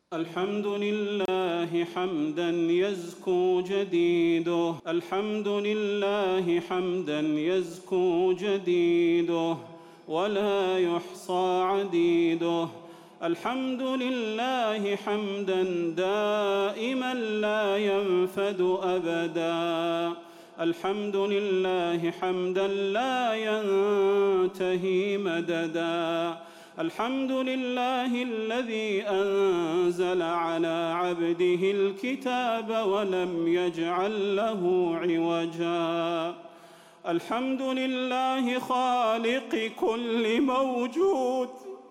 الحمد لله حمدا يزكو جديده، الحمد لله حمدا يزكو جديده ولا يحصى عديده. الحمد لله حمدا دائما لا ينفد أبدا، الحمد لله حمدا لا ينتهي مددا. الحمد لله الذي أنزل على عبده الكتاب ولم يجعل له عوجا. الحمد لله خالق كل موجود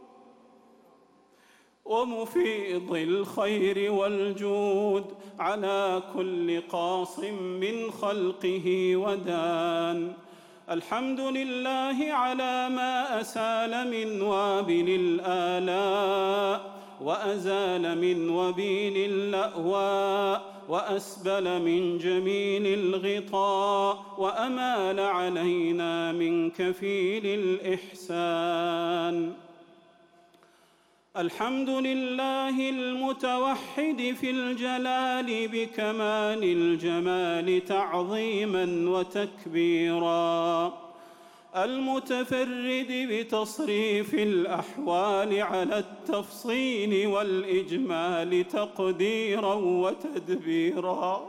ومفيض الخير والجود على كل قاص من خلقه ودان. الحمد لله على ما أسال من وابل الآلاء وأزال من وبيل اللأواء وأسبل من جميل الغطاء وأمال علينا من كفيل الإحسان. الحمد لله المتوحد في الجلال بكمال الجمال تعظيما وتكبيرا، المتفرد بتصريف الأحوال على التفصيل والإجمال تقديرا وتدبيرا،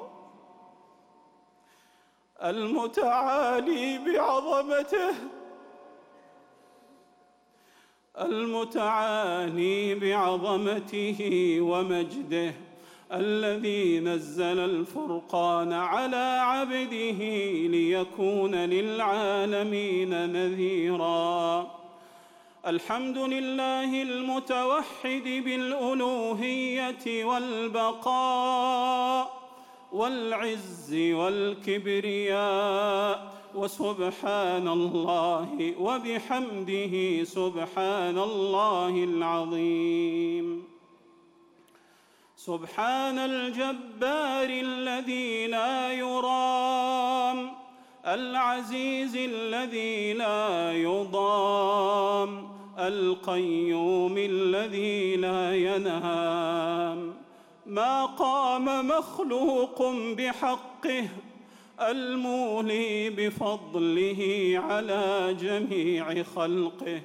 المتعالي بعظمته ومجده، الذي نزل الفرقان على عبده ليكون للعالمين نذيرا. الحمد لله المتوحد بالألوهية والبقاء والعز والكبرياء، وسبحان الله وبحمده سبحان الله العظيم. سبحان الجبار الذي لا يرام، العزيز الذي لا يضام، القيوم الذي لا ينام. ما قام مخلوق بحقه، المولي بفضله على جميع خلقه.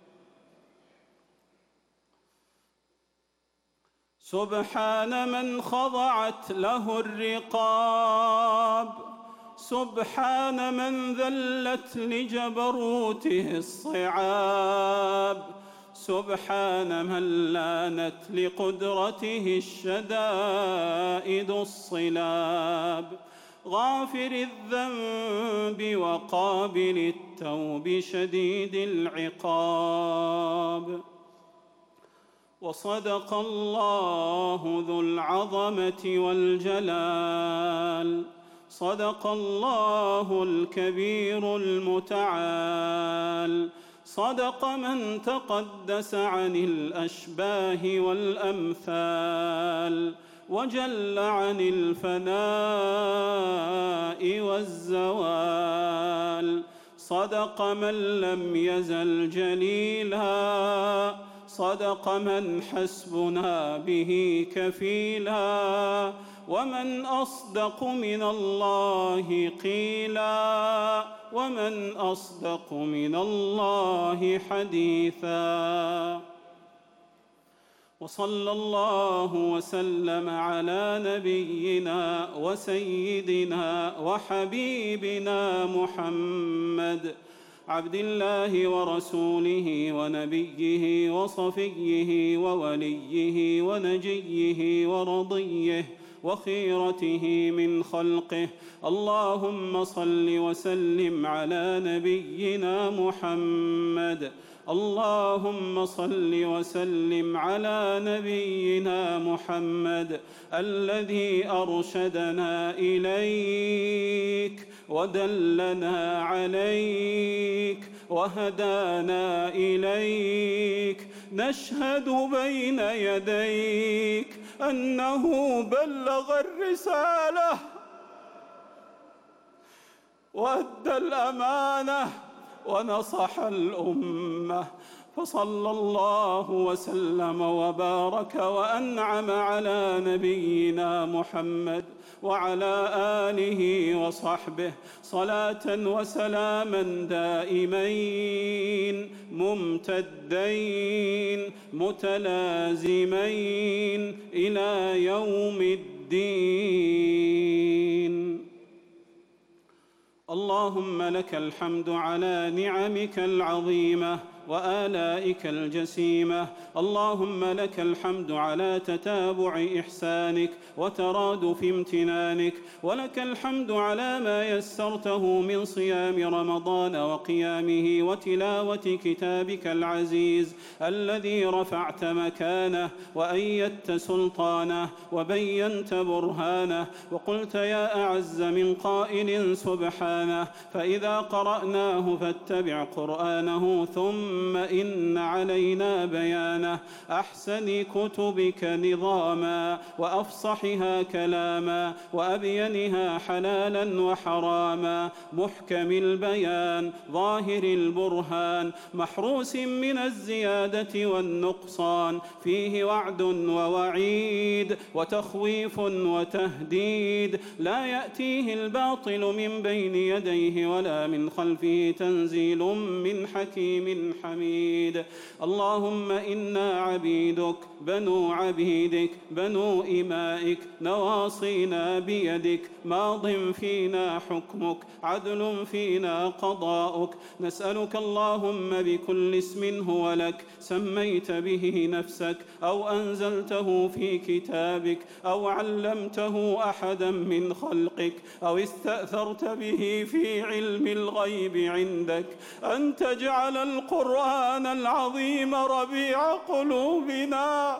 سبحان من خضعت له الرقاب، سبحان من ذلت لجبروته الصعاب، سبحان من لانت لقدرته الشدائد الصلاب، غافر الذنب وقابل التوب شديد العقاب. وصدق الله ذو العظمة والجلال، صدق الله الكبير المتعال، صدق من تقدس عن الأشباه والأمثال، وجل عن الفناء والزوال. صدق من لم يزل جليلا، صدق من حسبنا به كفيلا، ومن أصدق من الله قيلا، ومن أصدق من الله حديثا. وصلى الله وسلم على نبينا وسيدنا وحبيبنا محمد عبد الله ورسوله ونبيه وصفيه ووليه ونجيه ورضيه وخيرته من خلقه. اللهم صل وسلم على نبينا محمد، اللهم صل وسلم على نبينا محمد الذي أرشدنا إليك ودلنا عليك وهدانا إليك. نشهد بين يديك أنه بلغ الرسالة وأدى الأمانة ونصح الأمة، فصلى الله وسلم وبارك وأنعم على نبينا محمد وعلى آله وصحبه صلاة وسلاما دائمين ممتدين متلازمين إلى يوم الدين. اللهم لك الحمد على نعمك العظيمة وآلائك الجسيمة. اللهم لك الحمد على تتابع إحسانك وترادف امتنانك، ولك الحمد على ما يسرته من صيام رمضان وقيامه وتلاوة كتابك العزيز الذي رفعت مكانه وأيدت سلطانه وبينت برهانه، وقلت يا أعز من قائل سبحانه فإذا قرأناه فاتبع قرآنه ثم إن علينا بيانه. أحسن كتبك نظاما وأفصحها كلاما وأبينها حلالا وحراما، محكم البيان ظاهر البرهان محروس من الزيادة والنقصان، فيه وعد ووعيد وتخويف وتهديد، لا يأتيه الباطل من بين يديه ولا من خلفه، تنزيل من حكيم حميد. اللهم إنا عبيدك بنو عبيدك بنو إمائك، نواصينا بيدك، ماض فينا حكمك، عدل فينا قضاؤك. نسألك اللهم بكل اسم هو لك سميت به نفسك أو أنزلته في كتابك أو علمته أحدا من خلقك أو استأثرت به في علم الغيب عندك، أن تجعل القرآن العظيم ربيع قلوبنا،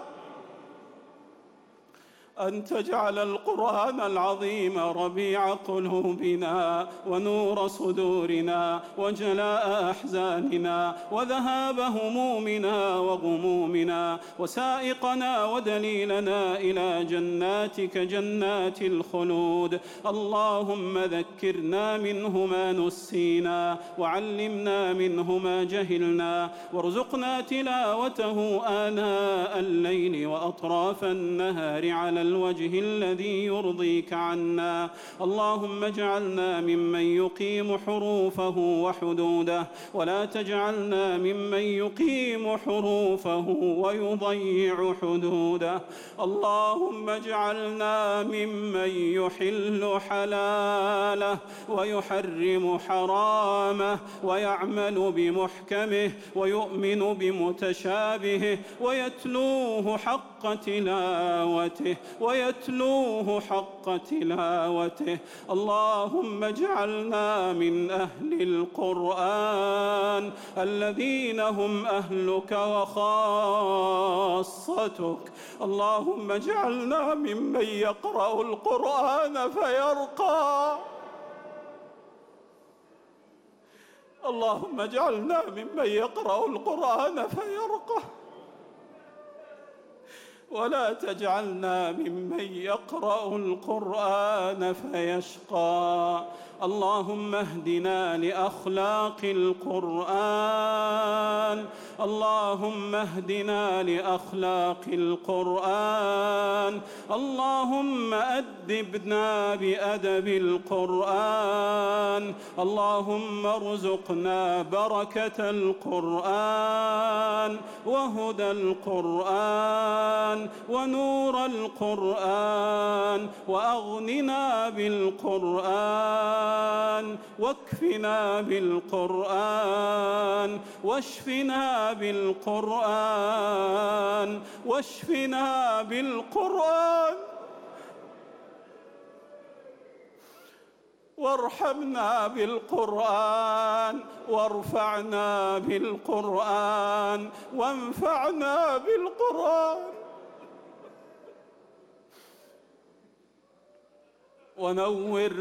أن تجعل القرآن العظيم ربيع قلوبنا ونور صدورنا وجلاء أحزاننا وذهاب همومنا وغمومنا، وسائقنا ودليلنا إلى جناتك جنات الخلود. اللهم ذكرنا منه ما نسينا وعلمنا منه ما جهلنا، وارزقنا تلاوته آناء الليل وأطراف النهار على الوجه الذي يرضيك عنا. اللهم اجعلنا ممن يقيم حروفه وحدوده، ولا تجعلنا ممن يقيم حروفه ويضيع حدوده. اللهم اجعلنا ممن يحل حلاله ويحرم حرامه ويعمل بمحكمه ويؤمن بمتشابهه ويتلوه حق تلاوته ويتلوه حق تلاوته. اللهم اجعلنا من أهل القرآن الذين هم أهلك وخاصتك. اللهم اجعلنا ممن يقرأ القرآن فيرقى. اللهم اجعلنا ممن يقرأ القرآن فيرقى، ولا تجعلنا ممن يقرأ القرآن فيشقى. اللهم اهدنا لأخلاق القرآن، اللهم اهدنا لأخلاق القرآن، اللهم أدبنا بأدب القرآن، اللهم ارزقنا بركة القرآن وهدى القرآن ونور القرآن، وأغننا بالقرآن واكفنا بالقرآن واشفنا بالقرآن واشفنا بالقرآن، وارحمنا بالقرآن وارفعنا بالقرآن وانفعنا بالقرآن، ونور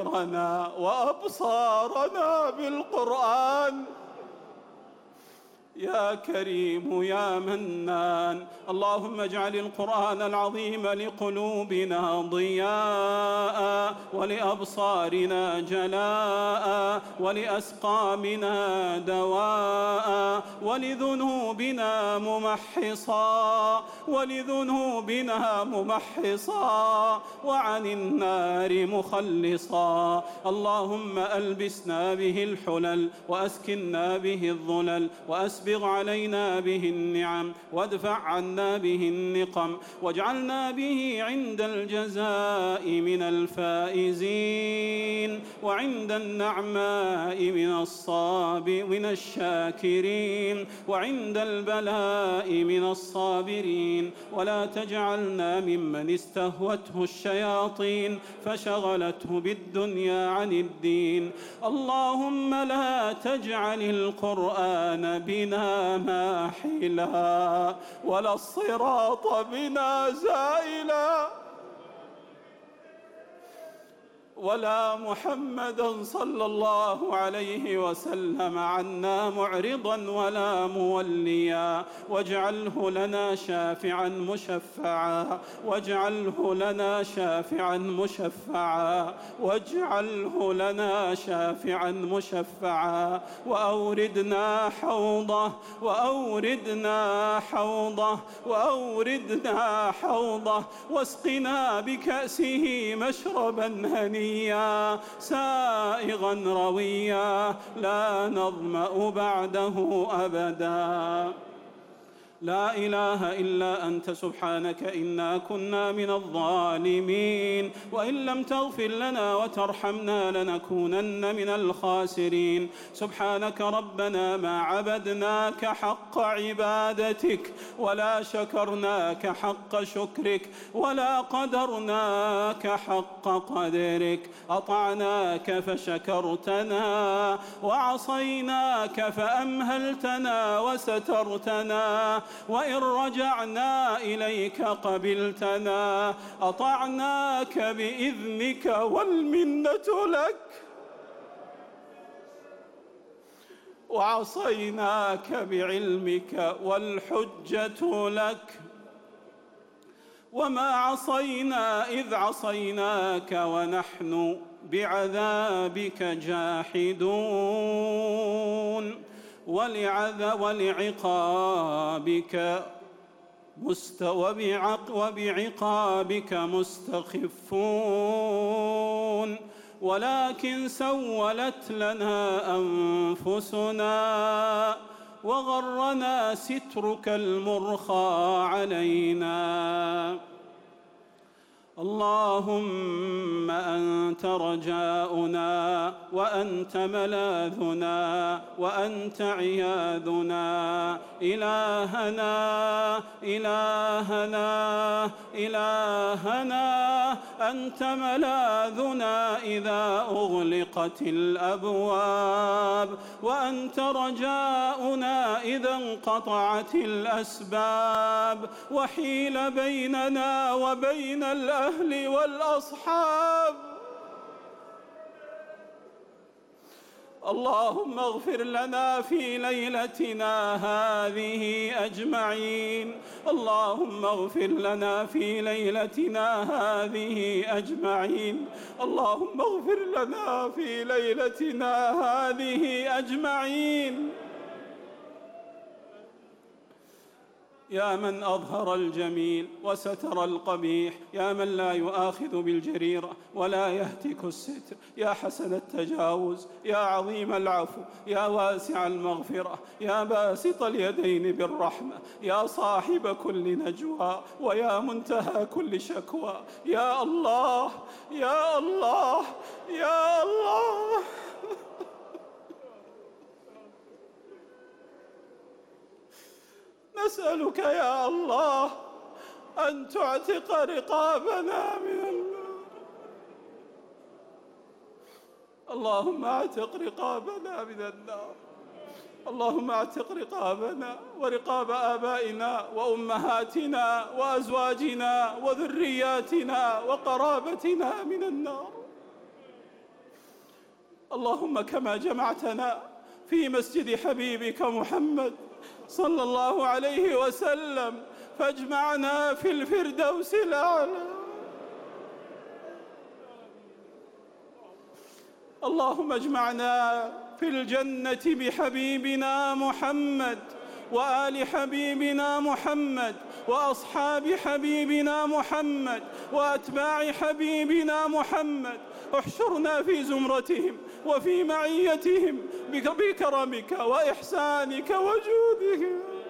بصائرنا وأبصارنا بالقرآن، يا كريم يا منان. اللهم اجعل القرآن العظيم لقلوبنا ضياء، ولأبصارنا جلاء، ولأسقامنا دواء، ولذنوبنا ممحصا، وعن النار مخلصا. اللهم ألبسنا به الحلل، وأسكنا به الظلل، وأسبغ علينا به النعم، وادفع عنا به النقم، واجعلنا به عند الجزاء من الفائزين، وعند النعماء من الشاكرين، وعند البلاء من الصابرين. ولا تجعلنا ممن استهوته الشياطين فشغلته بالدنيا عن الدين. اللهم لا تجعل القرآن بنا ماحلا، ولا الصراط بنا زائلا، ولا محمدا صلى الله عليه وسلم عنا معرضا ولا موليا. واجعله لنا شافعا مشفعا، واجعله لنا شافعا مشفعا، واجعله لنا شافعا مشفعا. وأوردنا حوضه، وأوردنا حوضه، وأوردنا حوضه، واسقنا بكأسه مشربا هنيا سائغا رويا، لا نظمأ بعده أبدا. لا إله إلا أنت سبحانك إنا كنا من الظالمين، وإن لم تغفر لنا وترحمنا لنكونن من الخاسرين. سبحانك ربنا ما عبدناك حق عبادتك، ولا شكرناك حق شكرك، ولا قدرناك حق قدرك. أطعناك فشكرتنا، وعصيناك فأمهلتنا وسترتنا، وإن رجعنا إليك قبلتنا. أطعناك بإذنك والمنة لك، وعصيناك بعلمك والحجة لك. وما عصينا إذ عصيناك ونحن بعذابك جاحدون، وبعقابك مستخفون. ولكن سولت لنا أنفسنا، وغرنا سترك المرخى علينا. اللهم أنت رجاؤنا، وأنت ملاذنا، وأنت عياذنا. إلهنا إلهنا إلهنا، أنت ملاذنا إذا أغلقت الأبواب، وأنت رجاؤنا إذا انقطعت الأسباب، وحيل بيننا وبين الأهل والأصحاب. اللهم اغفر لنا في ليلتنا هذه أجمعين. اللهم اغفر لنا في ليلتنا هذه أجمعين. اللهم اغفر لنا في ليلتنا هذه أجمعين. يا من أظهر الجميل وستر القبيح، يا من لا يؤاخذ بالجريرة ولا يهتك الستر، يا حسن التجاوز، يا عظيم العفو، يا واسع المغفرة، يا باسط اليدين بالرحمة، يا صاحب كل نجوى، ويا منتهى كل شكوى. يا الله يا الله يا الله، نسألك يا الله أن تعتق رقابنا من النار. اللهم اعتق رقابنا من النار. اللهم اعتق رقابنا ورقاب آبائنا وأمهاتنا وأزواجنا وذرياتنا وقرابتنا من النار. اللهم كما جمعتنا في مسجد حبيبك محمد صلى الله عليه وسلم، فاجمعنا في الفردوس الأعلى. اللهم اجمعنا في الجنة بحبيبنا محمد وآل حبيبنا محمد وأصحاب حبيبنا محمد وأتباع حبيبنا محمد. احشرنا في زمرتهم وفي معيتهم بكرمك وإحسانك وجودك.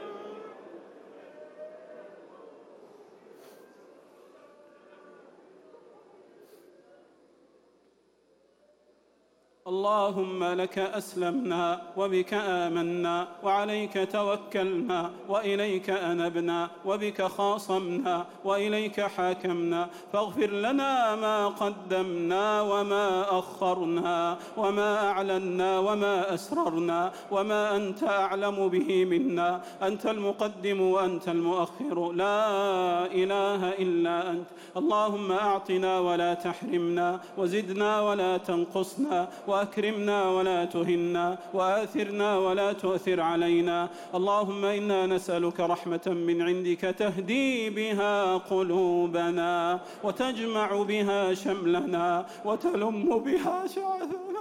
اللهم لك أسلمنا وبك آمنا وعليك توكلنا وإليك أنبنا وبك خاصمنا وإليك حاكمنا، فاغفر لنا ما قدمنا وما أخرنا وما أعلنا وما أسررنا وما أنت أعلم به منا. أنت المقدم وأنت المؤخر، لا إله إلا أنت. اللهم أعطنا ولا تحرمنا، وزدنا ولا تنقصنا، وأكرمنا ولا تهنا، وآثرنا ولا تؤثر علينا. اللهم إنا نسألك رحمة من عندك تهدي بها قلوبنا وتجمع بها شملنا وتلم بها شعثنا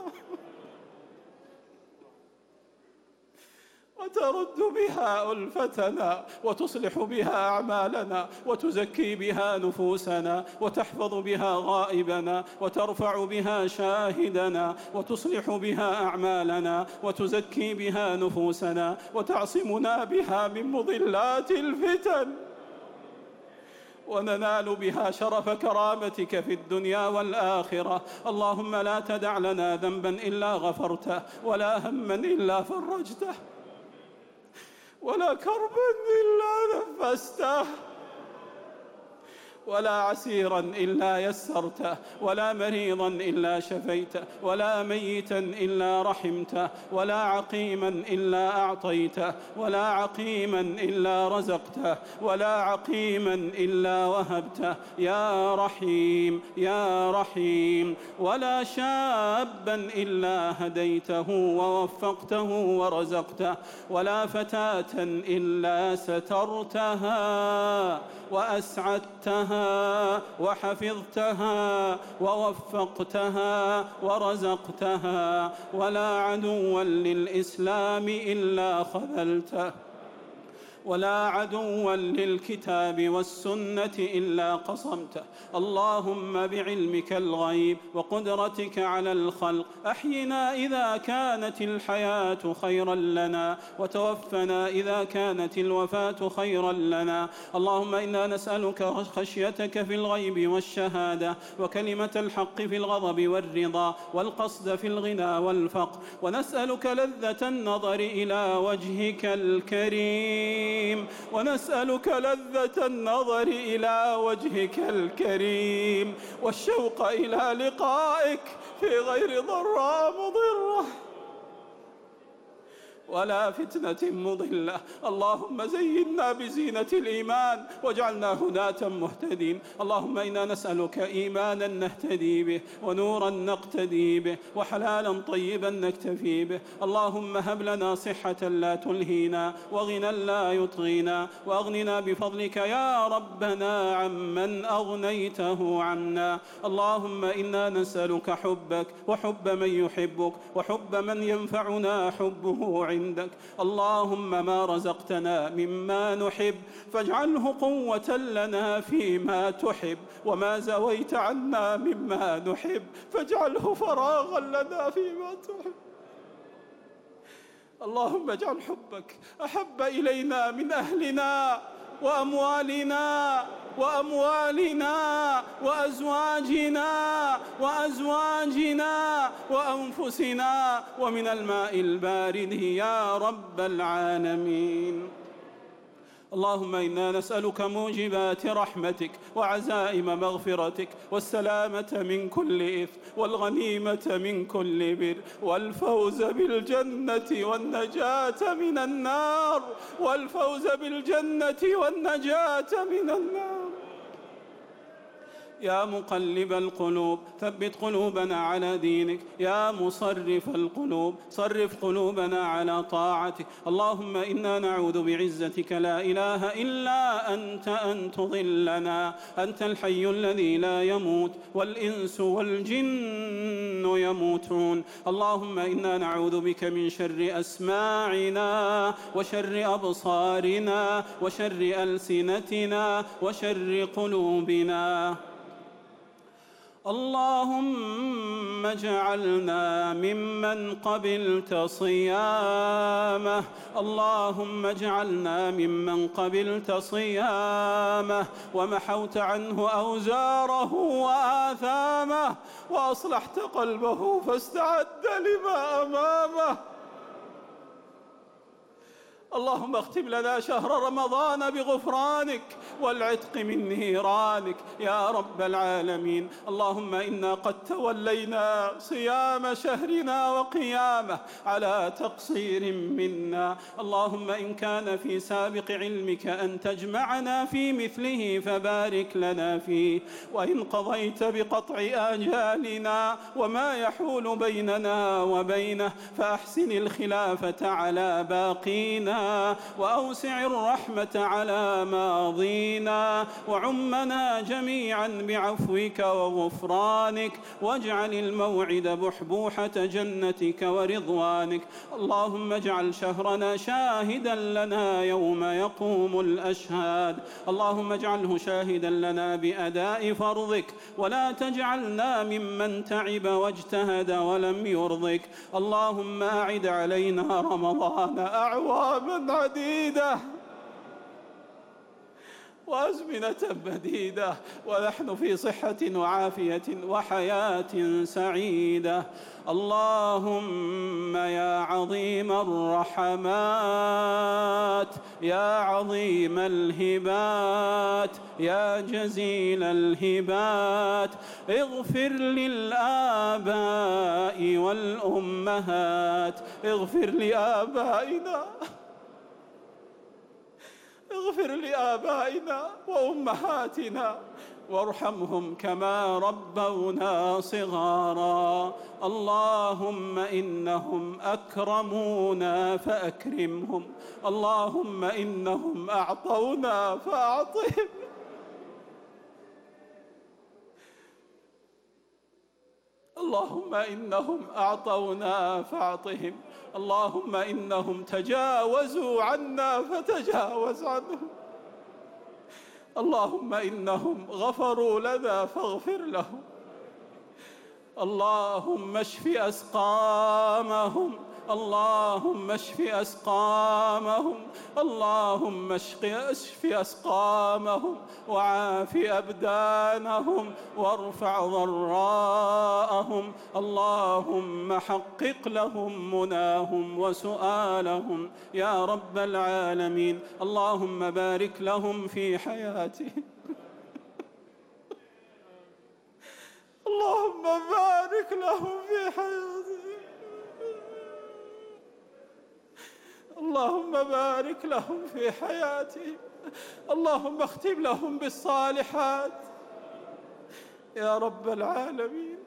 وترد بها ألفتنا وتصلح بها أعمالنا وتزكي بها نفوسنا وتحفظ بها غائبنا وترفع بها شاهدنا وتصلح بها أعمالنا وتزكي بها نفوسنا وتعصمنا بها من مضلات الفتن، وننال بها شرف كرامتك في الدنيا والآخرة. اللهم لا تدع لنا ذنبا إلا غفرته، ولا هما إلا فرجته، ولا كربا إلا نفسته، ولا عسيرا إلا يسرته، ولا مريضا إلا شفيته، ولا ميتا إلا رحمته، ولا عقيما إلا أعطيته، ولا عقيما إلا رزقته، ولا عقيما إلا وهبته يا رحيم يا رحيم، ولا شابا إلا هديته ووفقته ورزقته، ولا فتاة إلا سترتها وأسعدتها وحفظتها ووفقتها ورزقتها، ولا عدوا للإسلام إلا خذلته، ولا عدوا للكتاب والسنة إلا قصمته. اللهم بعلمك الغيب وقدرتك على الخلق أحينا إذا كانت الحياة خيرا لنا، وتوفنا إذا كانت الوفاة خيرا لنا. اللهم إنا نسألك خشيتك في الغيب والشهادة، وكلمة الحق في الغضب والرضا، والقصد في الغنى والفقر، ونسألك لذة النظر إلى وجهك الكريم، ونسألك لذة النظر إلى وجهك الكريم، والشوق إلى لقائك في غير ضراء مضرة ولا فتنة مضلة. اللهم زينا بزينة الإيمان واجعلنا هداة مهتدين. اللهم إنا نسألك إيمانا نهتدي به، ونورا نقتدي به، وحلالا طيبا نكتفي به. اللهم هب لنا صحة لا تلهينا، وغنى لا يطغينا، وأغننا بفضلك يا ربنا عمن أغنيته عنا. اللهم إنا نسألك حبك وحب من يحبك وحب من ينفعنا حبه عندك. اللهم ما رزقتنا مما نحب فاجعله قوة لنا فيما تحب، وما زويت عنا مما نحب فاجعله فراغا لنا فيما تحب. اللهم اجعل حبك أحب إلينا من أهلنا وأموالنا وأزواجنا وأنفسنا ومن الماء البارد يا رب العالمين. اللهم إنا نسألك موجبات رحمتك وعزائم مغفرتك والسلامة من كل إثم والغنيمة من كل بر والفوز بالجنة والنجاة من النار يا مقلب القلوب ثبت قلوبنا على دينك. يا مصرف القلوب صرف قلوبنا على طاعتك. اللهم إنا نعوذ بعزتك لا إله إلا أنت أن تضلنا. أنت الحي الذي لا يموت والإنس والجن يموتون. اللهم إنا نعوذ بك من شر أسماعنا وشر أبصارنا وشر ألسنتنا وشر قلوبنا. اللهم اجعلنا ممن قبلت صيامه. اللهم اجعلنا ممن قبلت صيامه ومحوت عنه أوزاره وآثامه وأصلحت قلبه فاستعد لما أمامه. اللهم اختم لنا شهر رمضان بغفرانك والعتق من نيرانك يا رب العالمين. اللهم إنا قد تولينا صيام شهرنا وقيامه على تقصير منا. اللهم إن كان في سابق علمك أن تجمعنا في مثله فبارك لنا فيه، وإن قضيت بقطع آجالنا وما يحول بيننا وبينه فأحسن الخلافة على باقينا وأوسع الرحمة على ماضينا وعمنا جميعا بعفوك وغفرانك، واجعل الموعد بحبوحة جنتك ورضوانك. اللهم اجعل شهرنا شاهدا لنا يوم يقوم الأشهاد. اللهم اجعله شاهدا لنا بأداء فرضك ولا تجعلنا ممن تعب واجتهد ولم يرضك. اللهم أعد علينا رمضان أعواما عديدة وأزمنة مديدة ونحن في صحة وعافية وحياة سعيدة. اللهم يا عظيم الرحمات يا عظيم الهبات يا جزيل الهبات اغفر للآباء والأمهات. اغفر لآبائنا اغفر لآبائنا وأمهاتنا وارحمهم كما ربونا صغارا. اللهم إنهم أكرمونا فأكرمهم. اللهم إنهم أعطونا فأعطهم. اللهم إنهم أعطونا فأعطهم. اللهم إنهم تجاوزوا عنا فتجاوز عنهم. اللهم إنهم غفروا لنا فاغفر لهم. اللهم اشف أسقامهم. اللهم اشف أسقامهم. اللهم اشف أسقامهم وعاف أبدانهم وارفع ضراءهم. اللهم حقق لهم مناهم وسؤالهم يا رب العالمين. اللهم بارك لهم في حياتهم. اللهم بارك لهم في حياتهم. اللهم بارك لهم في حياتهم. اللهم اختم لهم بالصالحات يا رب العالمين.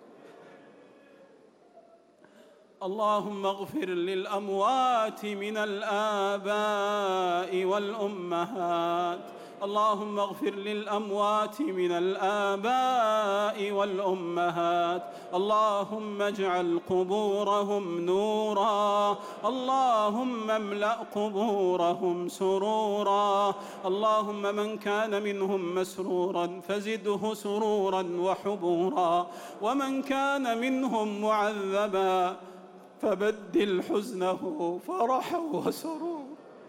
اللهم اغفر للأموات من الآباء والأمهات. اللهم اغفر للأموات من الآباء والأمهات. اللهم اجعل قبورهم نورا. اللهم املأ قبورهم سرورا. اللهم من كان منهم مسرورا فزده سرورا وحبورا، ومن كان منهم معذبا فبدل حزنه فرحا وسرورا.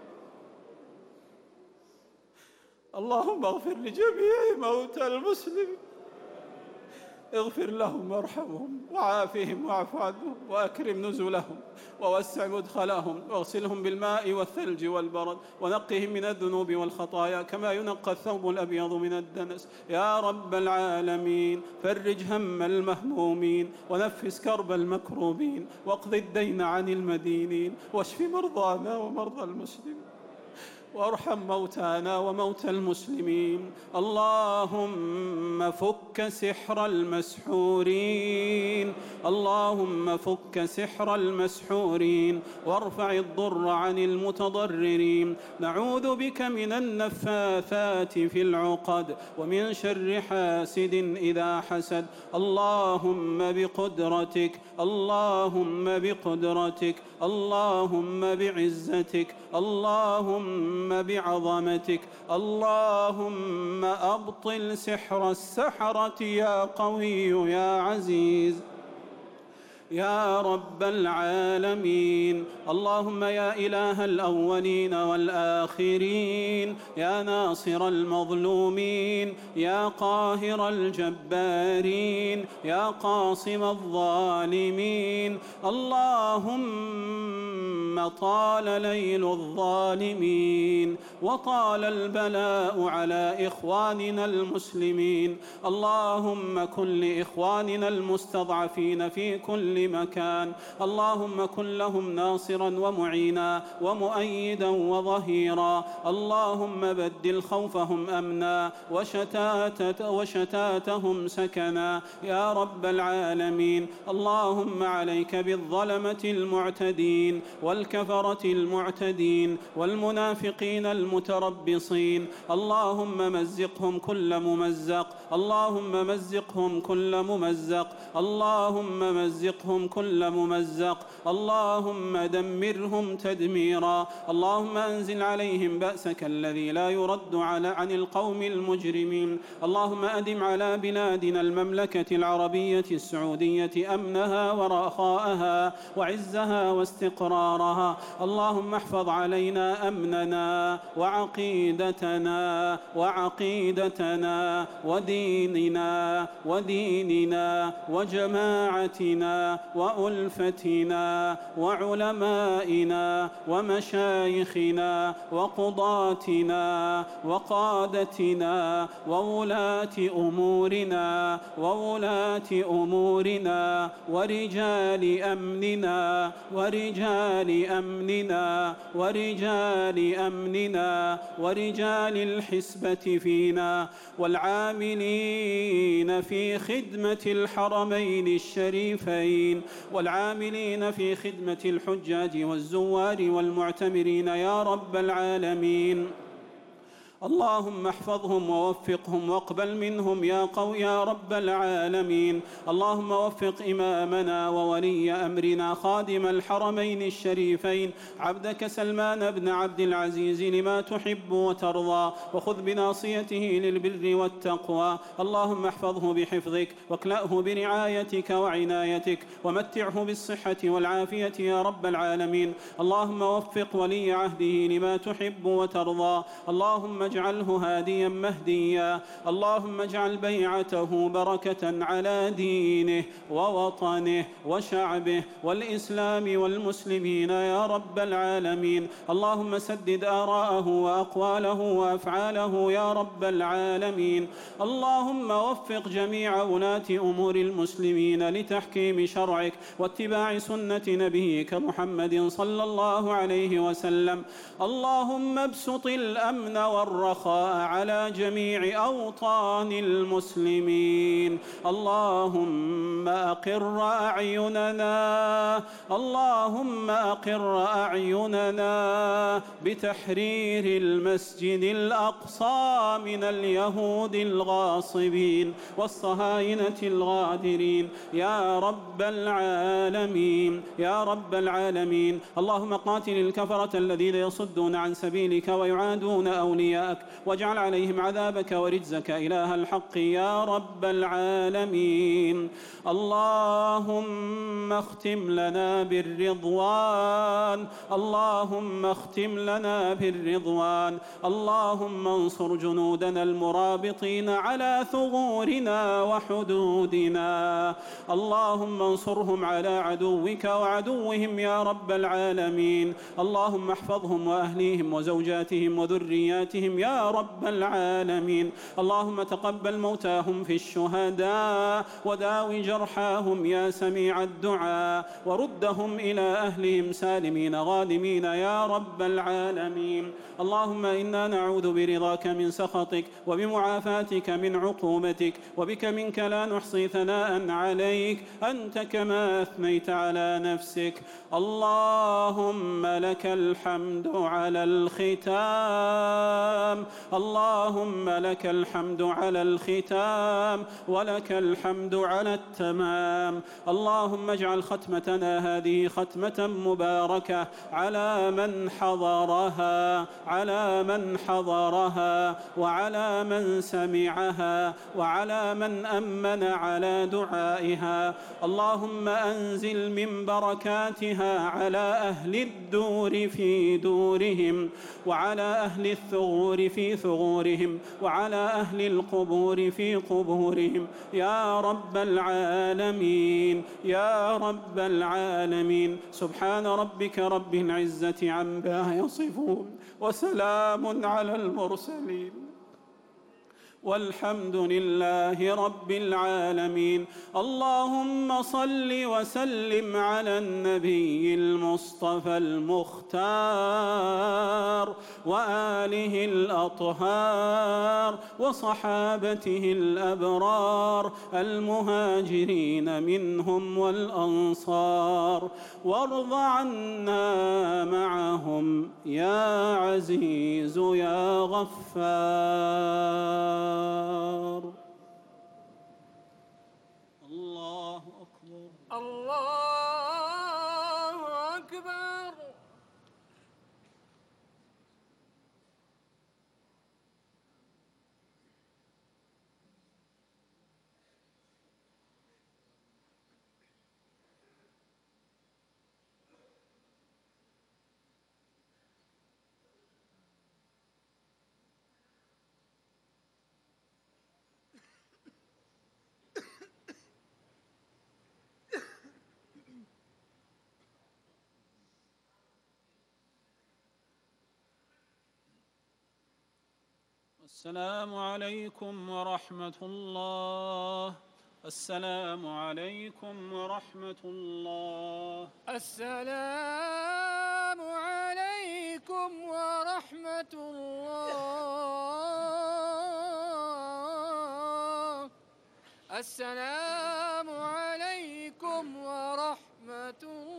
اللهم اغفر لجميع موتى المسلمين. اغفر لهم وارحمهم وعافهم واعف عنهم وأكرم نزلهم ووسع مدخلهم واغسلهم بالماء والثلج والبرد ونقهم من الذنوب والخطايا كما ينقى الثوب الأبيض من الدنس يا رب العالمين. فرج هم المهمومين ونفس كرب المكروبين واقض الدين عن المدينين واشف مرضانا ومرضى المسلمين وارحم موتانا وموتى المسلمين. اللهم فك سحر المسحورين، اللهم فك سحر المسحورين وارفع الضر عن المتضررين. نعوذ بك من النفاثات في العقد ومن شر حاسد إذا حسد. اللهم بقدرتك، اللهم بقدرتك، اللهم بعزتك، اللهم بعظمتك، اللهم أبطل سحر السحرة يا قوي يا عزيز يا رب العالمين. اللهم يا إله الأولين والآخرين، يا ناصر المظلومين، يا قاهر الجبارين، يا قاصم الظالمين. اللهم طال ليل الظالمين وطال البلاء على إخواننا المسلمين. اللهم كن لإخواننا المستضعفين في كل مكان، اللهم كن لهم ناصرا ومعينا ومؤيدا وظهيرا. اللهم بدل خوفهم أمنا وشتاتهم سكنا يا رب العالمين. اللهم عليك بالظلمة المعتدين والكفرة المعتدين والمنافقين المتربصين. اللهم مزقهم كل ممزق، اللهم مزقهم كل ممزق، اللهم مزقهم كل ممزق، اللهم دمرهم تدميرا. اللهم أنزل عليهم بأسك الذي لا يرد عن القوم المجرمين. اللهم أدم على بلادنا المملكة العربية السعودية أمنها ورخاءها وعزها واستقرارها. اللهم احفظ علينا أمننا وعقيدتنا وديننا وجماعتنا وألفتنا وعلمائنا ومشايخنا وقضاتنا وقادتنا وولاة أمورنا ورجال أمننا ورجال الحسبة فينا والعاملين في خدمة الحرمين الشريفين والعاملين في خدمة الحجاج والزوار والمعتمرين يا رب العالمين. اللهم احفظهم ووفقهم واقبل منهم يا قوي يا رب العالمين. اللهم وفق إمامنا وولي أمرنا خادم الحرمين الشريفين عبدك سلمان بن عبد العزيز لما تحب وترضى، وخذ بناصيته للبر والتقوى. اللهم احفظه بحفظك واكلأه برعايتك وعنايتك ومتعه بالصحة والعافية يا رب العالمين. اللهم وفق ولي عهده لما تحب وترضى. اللهم اجعله هاديا مهديا. اللهم اجعل بيعته بركة على دينه ووطنه وشعبه والإسلام والمسلمين يا رب العالمين. اللهم سدد آراءه وأقواله وأفعاله يا رب العالمين. اللهم وفق جميع ولاة أمور المسلمين لتحكيم شرعك واتباع سنة نبيك محمد صلى الله عليه وسلم. اللهم ابسط الأمن والرخاء على جميع أوطان المسلمين. اللهم أقر أعيننا بتحرير المسجد الأقصى من اليهود الغاصبين والصهاينة الغادرين يا رب العالمين يا رب العالمين. اللهم قاتل الكفرة الذين يصدون عن سبيلك ويعادون أولياءك، واجعل عليهم عذابك ورجزك إله الحق يا رب العالمين. اللهم اختم لنا بالرضوان، اللهم اختم لنا بالرضوان. اللهم انصر جنودنا المرابطين على ثغورنا وحدودنا. اللهم انصرهم على عدوك وعدوهم يا رب العالمين. اللهم احفظهم وأهليهم وزوجاتهم وذرياتهم بهم يا رب العالمين. اللهم تقبل موتاهم في الشهداء وداوي جرحاهم يا سميع الدعاء، وردهم إلى أهلهم سالمين غانمين يا رب العالمين. اللهم إنا نعوذ برضاك من سخطك وبمعافاتك من عقوبتك، وبك منك لا نحصي ثناء عليك أنت كما أثنيت على نفسك. اللهم لك الحمد على الختام، اللهم لك الحمد على الختام، ولك الحمد على التمام. اللهم اجعل ختمتنا هذه ختمة مباركة على من حضرها، على من حضرها، وعلى من سمعها، وعلى من أمن على دعائها. اللهم أنزل من بركاتها على أهل الدور في دورهم، وعلى أهل الثغور في ثغورهم، وعلى أهل القبور في قبورهم يا رب العالمين، يا رب العالمين. سبحان ربك رب العزة عما يصفون، وسلام على المرسلين، والحمد لله رب العالمين. اللهم صل وسلم على النبي المصطفى المختار، وآله الأطهار، وصحابته الأبرار المهاجرين منهم والأنصار، وارض عنا معهم يا عزيز يا غفار. الله أكبر، الله أكبر. السلام عليكم ورحمة الله. السلام عليكم ورحمة الله. السلام عليكم ورحمة الله. السلام عليكم ورحمة الله.